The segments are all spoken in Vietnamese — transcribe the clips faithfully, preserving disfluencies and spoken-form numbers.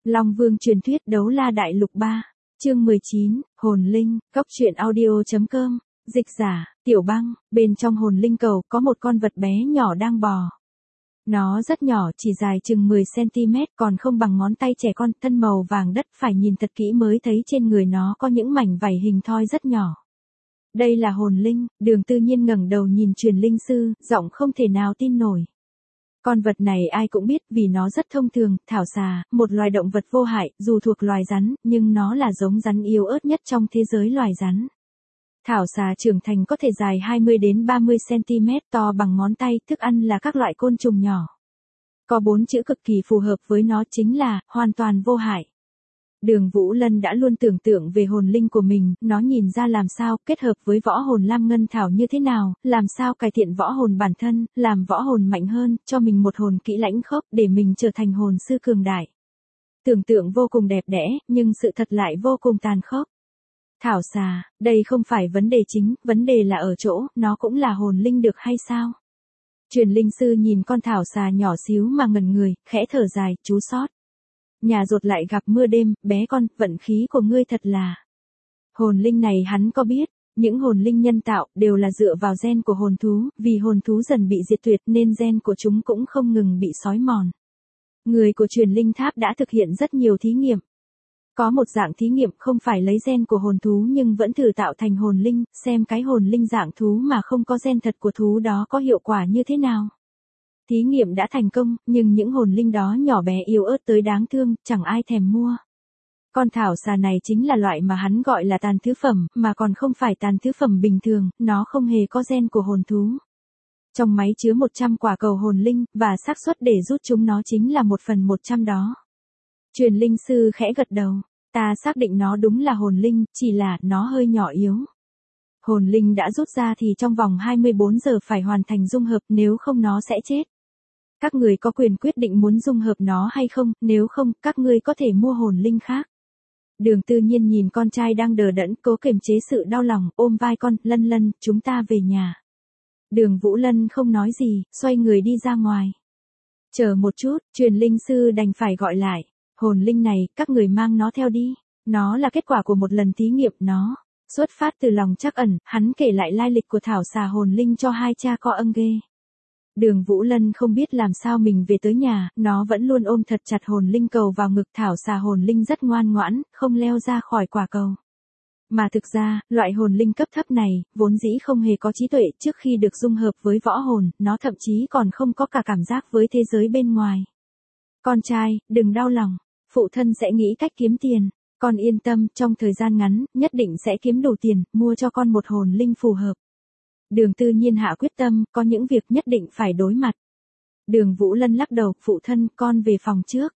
Long Vương truyền thuyết đấu la đại lục ba, chương mười chín, hồn linh, góc truyện audio.com, dịch giả, Tiểu Băng, bên trong hồn linh cầu có một con vật bé nhỏ đang bò. Nó rất nhỏ, chỉ dài chừng mười xăng-ti-mét, còn không bằng ngón tay trẻ con, thân màu vàng đất, phải nhìn thật kỹ mới thấy trên người nó có những mảnh vảy hình thoi rất nhỏ. Đây là hồn linh, Đường Tư Nhiên ngẩng đầu nhìn truyền linh sư, giọng không thể nào tin nổi. Con vật này ai cũng biết vì nó rất thông thường, thảo xà, một loài động vật vô hại, dù thuộc loài rắn, nhưng nó là giống rắn yếu ớt nhất trong thế giới loài rắn. Thảo xà trưởng thành có thể dài hai mươi đến ba mươi xăng-ti-mét, to bằng ngón tay, thức ăn là các loại côn trùng nhỏ. Có bốn chữ cực kỳ phù hợp với nó chính là, hoàn toàn vô hại. Đường Vũ Lân đã luôn tưởng tượng về hồn linh của mình, nó nhìn ra làm sao kết hợp với võ hồn Lam Ngân Thảo như thế nào, làm sao cải thiện võ hồn bản thân, làm võ hồn mạnh hơn, cho mình một hồn kỹ lãnh khốc để mình trở thành hồn sư cường đại. Tưởng tượng vô cùng đẹp đẽ, nhưng sự thật lại vô cùng tàn khốc. Thảo xà, đây không phải vấn đề chính, vấn đề là ở chỗ, nó cũng là hồn linh được hay sao? Truyền linh sư nhìn con thảo xà nhỏ xíu mà ngẩn người, khẽ thở dài, chú sót. Nhà rột lại gặp mưa đêm, bé con, vận khí của ngươi thật là. Hồn linh này hắn có biết, những hồn linh nhân tạo đều là dựa vào gen của hồn thú, vì hồn thú dần bị diệt tuyệt nên gen của chúng cũng không ngừng bị xói mòn. Người của truyền linh tháp đã thực hiện rất nhiều thí nghiệm. Có một dạng thí nghiệm không phải lấy gen của hồn thú nhưng vẫn thử tạo thành hồn linh, xem cái hồn linh dạng thú mà không có gen thật của thú đó có hiệu quả như thế nào. Thí nghiệm đã thành công, nhưng những hồn linh đó nhỏ bé yếu ớt tới đáng thương, chẳng ai thèm mua. Con thảo xà này chính là loại mà hắn gọi là tàn thứ phẩm, mà còn không phải tàn thứ phẩm bình thường, nó không hề có gen của hồn thú. Trong máy chứa một trăm quả cầu hồn linh, và xác suất để rút chúng nó chính là một phần một trăm đó. Truyền linh sư khẽ gật đầu, ta xác định nó đúng là hồn linh, chỉ là nó hơi nhỏ yếu. Hồn linh đã rút ra thì trong vòng hai mươi bốn giờ phải hoàn thành dung hợp, nếu không nó sẽ chết. Các người có quyền quyết định muốn dung hợp nó hay không, nếu không, các ngươi có thể mua hồn linh khác. Đường Tư Nhiên nhìn con trai đang đờ đẫn, cố kiềm chế sự đau lòng, ôm vai con, Lân Lân, chúng ta về nhà. Đường Vũ Lân không nói gì, xoay người đi ra ngoài. Chờ một chút, truyền linh sư đành phải gọi lại, hồn linh này, các người mang nó theo đi. Nó là kết quả của một lần thí nghiệm, nó xuất phát từ lòng trắc ẩn, hắn kể lại lai lịch của thảo xà hồn linh cho hai cha con ân ghê. Đường Vũ Lân không biết làm sao mình về tới nhà, nó vẫn luôn ôm thật chặt hồn linh cầu vào ngực, thảo xà hồn linh rất ngoan ngoãn, không leo ra khỏi quả cầu. Mà thực ra, loại hồn linh cấp thấp này, vốn dĩ không hề có trí tuệ, trước khi được dung hợp với võ hồn, nó thậm chí còn không có cả cảm giác với thế giới bên ngoài. Con trai, đừng đau lòng, phụ thân sẽ nghĩ cách kiếm tiền, con yên tâm, trong thời gian ngắn, nhất định sẽ kiếm đủ tiền, mua cho con một hồn linh phù hợp. Đường Tư Nhiên hạ quyết tâm, có những việc nhất định phải đối mặt. Đường Vũ Lân lắc đầu, phụ thân, con về phòng trước.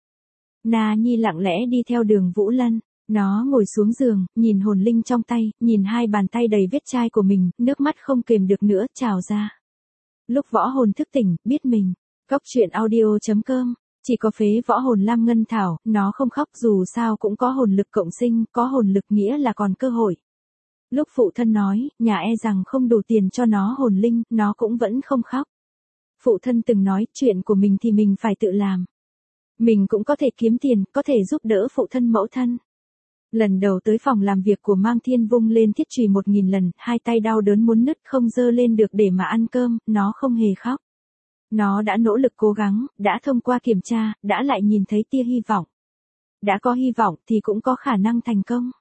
Na Nhi lặng lẽ đi theo Đường Vũ Lân, nó ngồi xuống giường, nhìn hồn linh trong tay, nhìn hai bàn tay đầy vết chai của mình, nước mắt không kềm được nữa, trào ra. Lúc võ hồn thức tỉnh, biết mình, góc truyện audio.com, chỉ có phế võ hồn Lam Ngân Thảo, nó không khóc, dù sao cũng có hồn lực cộng sinh, có hồn lực nghĩa là còn cơ hội. Lúc phụ thân nói, nhà e rằng không đủ tiền cho nó hồn linh, nó cũng vẫn không khóc. Phụ thân từng nói, chuyện của mình thì mình phải tự làm. Mình cũng có thể kiếm tiền, có thể giúp đỡ phụ thân mẫu thân. Lần đầu tới phòng làm việc của Mang Thiên vung lên thiết chùy một nghìn lần, hai tay đau đớn muốn nứt, không dơ lên được để mà ăn cơm, nó không hề khóc. Nó đã nỗ lực cố gắng, đã thông qua kiểm tra, đã lại nhìn thấy tia hy vọng. Đã có hy vọng thì cũng có khả năng thành công.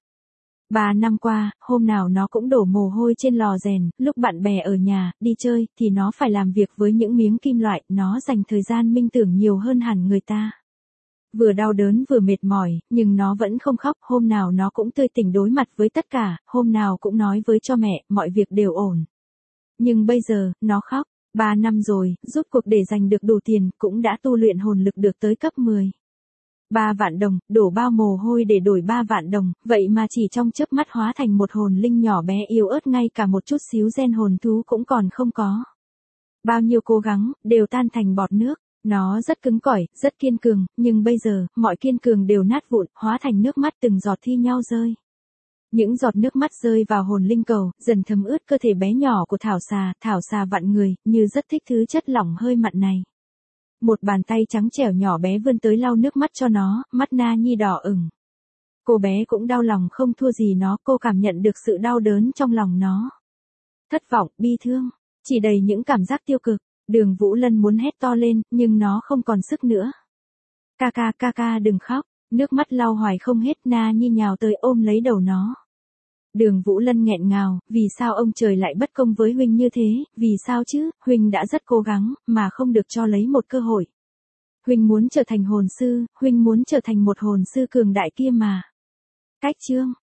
Ba năm qua, hôm nào nó cũng đổ mồ hôi trên lò rèn, lúc bạn bè ở nhà, đi chơi, thì nó phải làm việc với những miếng kim loại, nó dành thời gian minh tưởng nhiều hơn hẳn người ta. Vừa đau đớn vừa mệt mỏi, nhưng nó vẫn không khóc, hôm nào nó cũng tươi tỉnh đối mặt với tất cả, hôm nào cũng nói với cho mẹ, mọi việc đều ổn. Nhưng bây giờ, nó khóc, ba năm rồi, rút cuộc để giành được đủ tiền, cũng đã tu luyện hồn lực được tới cấp mười. Ba vạn đồng, đổ bao mồ hôi để đổi ba vạn đồng, vậy mà chỉ trong chớp mắt hóa thành một hồn linh nhỏ bé yếu ớt, ngay cả một chút xíu gen hồn thú cũng còn không có. Bao nhiêu cố gắng, đều tan thành bọt nước, nó rất cứng cỏi, rất kiên cường, nhưng bây giờ, mọi kiên cường đều nát vụn, hóa thành nước mắt từng giọt thi nhau rơi. Những giọt nước mắt rơi vào hồn linh cầu, dần thấm ướt cơ thể bé nhỏ của thảo xà, thảo xà vặn người, như rất thích thứ chất lỏng hơi mặn này. Một bàn tay trắng trẻo nhỏ bé vươn tới lau nước mắt cho nó, mắt Na Nhi đỏ ửng. Cô bé cũng đau lòng không thua gì nó, cô cảm nhận được sự đau đớn trong lòng nó. Thất vọng, bi thương, chỉ đầy những cảm giác tiêu cực. Đường Vũ Lân muốn hét to lên, nhưng nó không còn sức nữa. Ca ca ca ca đừng khóc, nước mắt lau hoài không hết. Na Nhi nhào tới ôm lấy đầu nó. Đường Vũ Lân nghẹn ngào, vì sao ông trời lại bất công với huynh như thế, vì sao chứ, huynh đã rất cố gắng, mà không được cho lấy một cơ hội. Huynh muốn trở thành hồn sư, huynh muốn trở thành một hồn sư cường đại kia mà. Cách chương